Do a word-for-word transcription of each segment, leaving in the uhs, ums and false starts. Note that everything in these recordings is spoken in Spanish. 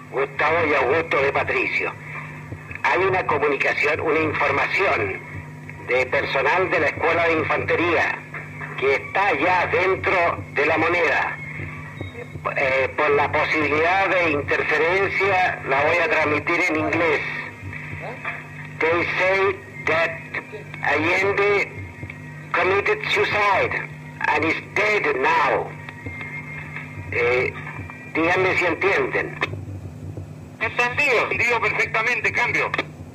Gustavo y Augusto de Patricio. Hay una comunicación, una información de personal de la Escuela de Infantería que está ya dentro de La Moneda. Eh, por la posibilidad de interferencia la voy a transmitir en inglés. They say that Allende committed suicide and is dead now. Eh, díganme si entienden. Entendido, digo perfectamente, cambio.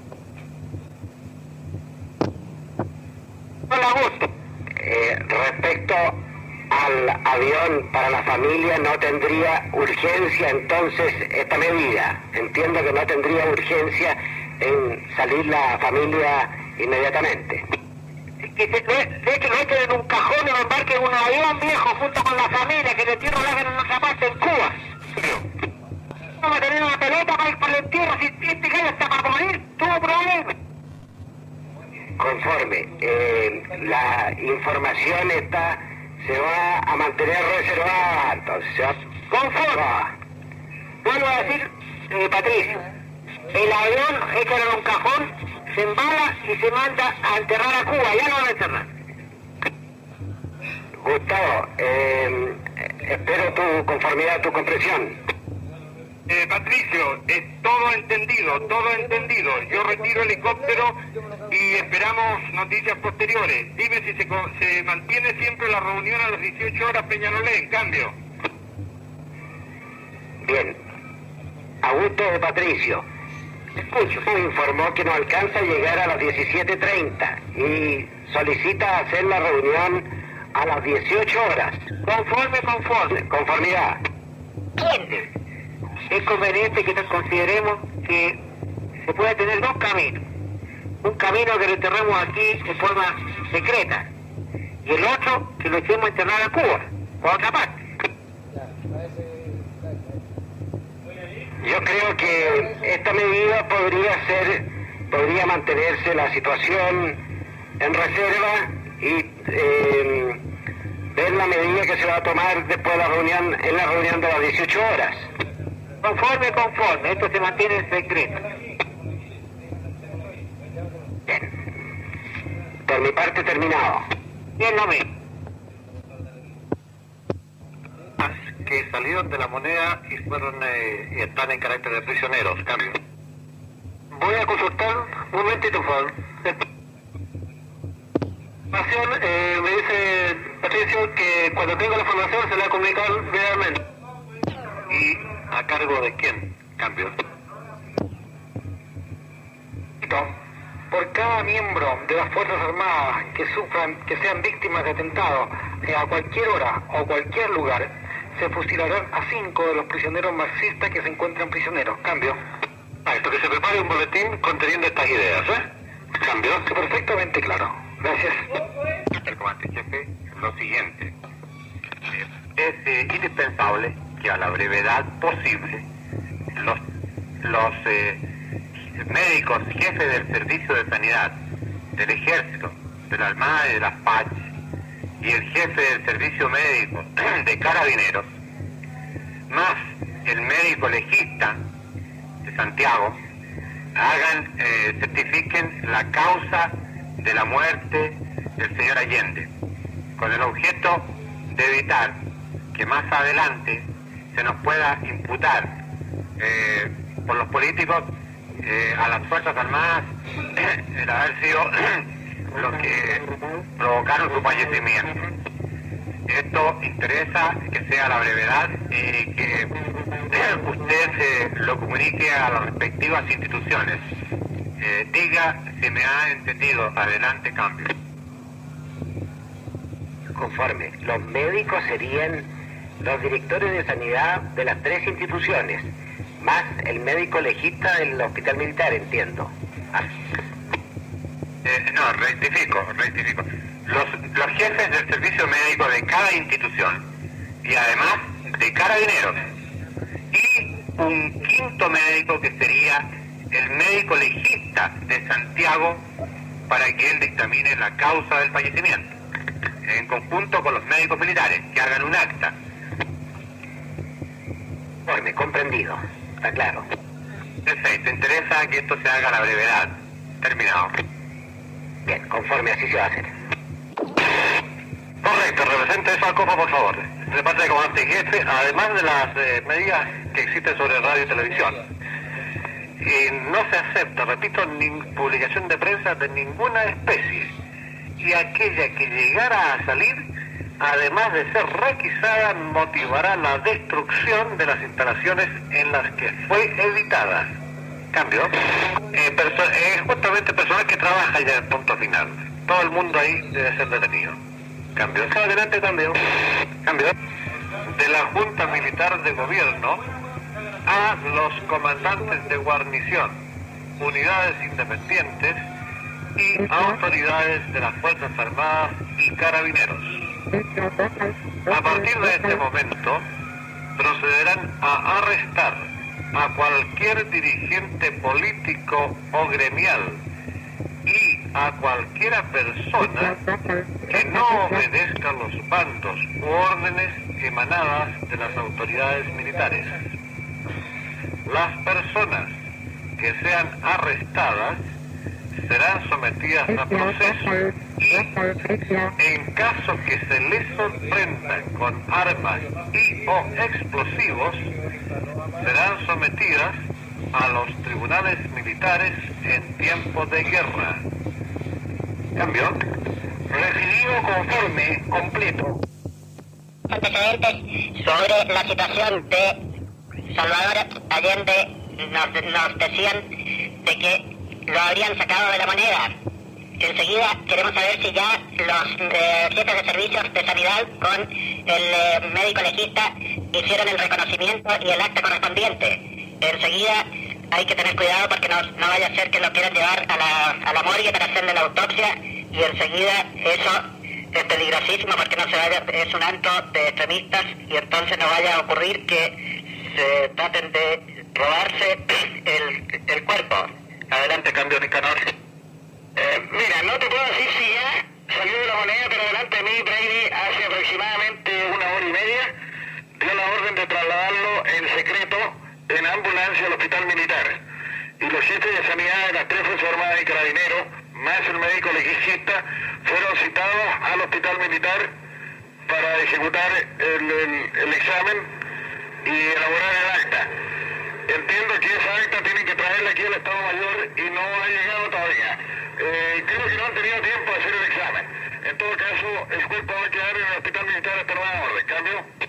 Hola, Augusto. Eh, respecto al avión para la familia, no tendría urgencia entonces esta medida. Entiendo que no tendría urgencia en salir la familia inmediatamente. Que se, de, de hecho lo echen en un cajón y lo embarquen en un avión viejo junto con la familia, que el entierro lo hagan en otra parte, en Cuba. Vamos a tener una pelota para ir por el entierro, si este gallo está para morir, tuvo problemas. Conforme, eh, la información está, se va a mantener reservada, entonces se va... Conforme. Vuelvo a decir, eh, Patricio, el avión hecho en un cajón, se embala y se manda a enterrar a Cuba, ya lo van a enterrar. Gustavo, eh, espero tu conformidad, tu comprensión. Eh, Patricio, es todo entendido, todo entendido. Yo retiro el helicóptero y esperamos noticias posteriores. Dime si se, se mantiene siempre la reunión a las dieciocho horas, Peñalolé, en cambio. Bien. Augusto de Patricio. Escucho. Me informó que no alcanza a llegar a las diecisiete treinta y solicita hacer la reunión a las dieciocho horas. Conforme, conforme. Conformidad. ¿Quién? Es conveniente que nos consideremos que se puede tener dos caminos. Un camino que lo enterremos aquí de forma secreta y el otro que lo echemos a enterrar a Cuba, por otra parte. Yo creo que esta medida podría ser, podría mantenerse la situación en reserva y eh, ver la medida que se va a tomar después de la reunión, en la reunión de las dieciocho horas. Conforme, conforme, esto se mantiene en secreto. Bien. Por mi parte terminado. Bien, lo mismo. Que salieron de La Moneda y fueron eh, y están en carácter de prisioneros, cambio. Voy a consultar un momentito, por favor. Eh, me dice Patricio que cuando tenga la información se la va a comunicar brevemente. ¿Y a cargo de quién? Cambio. Por cada miembro de las Fuerzas Armadas que sufran, que sean víctimas de atentados, eh, a cualquier hora o cualquier lugar, se fusilarán a cinco de los prisioneros marxistas que se encuentran prisioneros. Cambio. Ah, esto que se prepare un boletín conteniendo estas ideas, ¿eh? Cambio. Sí, perfectamente claro. Gracias. El comandante jefe, lo siguiente. Es eh, indispensable que a la brevedad posible los, los eh, médicos jefes del servicio de sanidad, del ejército, de la Armada y de las P A C y el jefe del servicio médico de Carabineros, más el médico legista de Santiago, hagan, eh, certifiquen la causa de la muerte del señor Allende, con el objeto de evitar que más adelante se nos pueda imputar eh, por los políticos eh, a las Fuerzas Armadas el haber sido los que provocaron su fallecimiento. Esto interesa que sea a la brevedad y que usted eh, lo comunique a las respectivas instituciones. Eh, diga si me ha entendido. Adelante, cambio. Conforme. Los médicos serían los directores de sanidad de las tres instituciones, más el médico legista del hospital militar, entiendo. Ah. Eh, no, rectifico, rectifico. Los, los jefes del servicio médico de cada institución y además de Carabineros. Y un quinto médico que sería el médico legista de Santiago para que él dictamine la causa del fallecimiento, en conjunto con los médicos militares, que hagan un acta. Bueno, comprendido. está claro. Perfecto, interesa que esto se haga a la brevedad. Terminado. Bien, conforme así se va a hacer. Correcto, represente eso al COPA, por favor. De parte del comandante jefe, además de las eh, medidas que existen sobre radio y televisión. Y no se acepta, repito, ni publicación de prensa de ninguna especie. Y aquella que llegara a salir, además de ser requisada, motivará la destrucción de las instalaciones en las que fue editada. Cambio. Eh, perso eh, justamente personal que trabaja ya en el punto final. Todo el mundo ahí debe ser detenido. Cambio. Adelante, cambio. Cambio. De la Junta Militar de Gobierno a los comandantes de guarnición, unidades independientes y autoridades de las Fuerzas Armadas y Carabineros. A partir de este momento, procederán a arrestar a cualquier dirigente político o gremial y a cualquiera persona que no obedezca los bandos u órdenes emanadas de las autoridades militares. Las personas que sean arrestadas serán sometidas a proceso y, en caso que se les sorprendan con armas y o explosivos, serán sometidas a los tribunales militares en tiempo de guerra. ¿Cambio? Recibido conforme, completo. Antecedentes sobre la situación de Salvador Allende nos, nos decían de que lo habrían sacado de la moneda. Enseguida queremos saber si ya los eh, jefes de servicios de sanidad con el eh, médico legista hicieron el reconocimiento y el acta correspondiente. Enseguida hay que tener cuidado porque no, no vaya a ser que lo quieran llevar a la, a la morgue para hacerle la autopsia y enseguida eso es peligrosísimo porque no se vaya, es un acto de extremistas y entonces no vaya a ocurrir que se traten de robarse el, el cuerpo. Adelante, cambio, Nicanor. Eh, mira, no te puedo decir si ya salió de la moneda, pero delante de mí, Brady, hace aproximadamente una hora y media, dio la orden de trasladarlo en secreto en ambulancia al hospital militar. Y los jefes de sanidad de las tres Fuerzas Armadas y Carabineros, más el médico legista, fueron citados al hospital militar para ejecutar el, el, el examen y elaborar el acta. Entiendo que esa acta tienen que traerla aquí al Estado Mayor y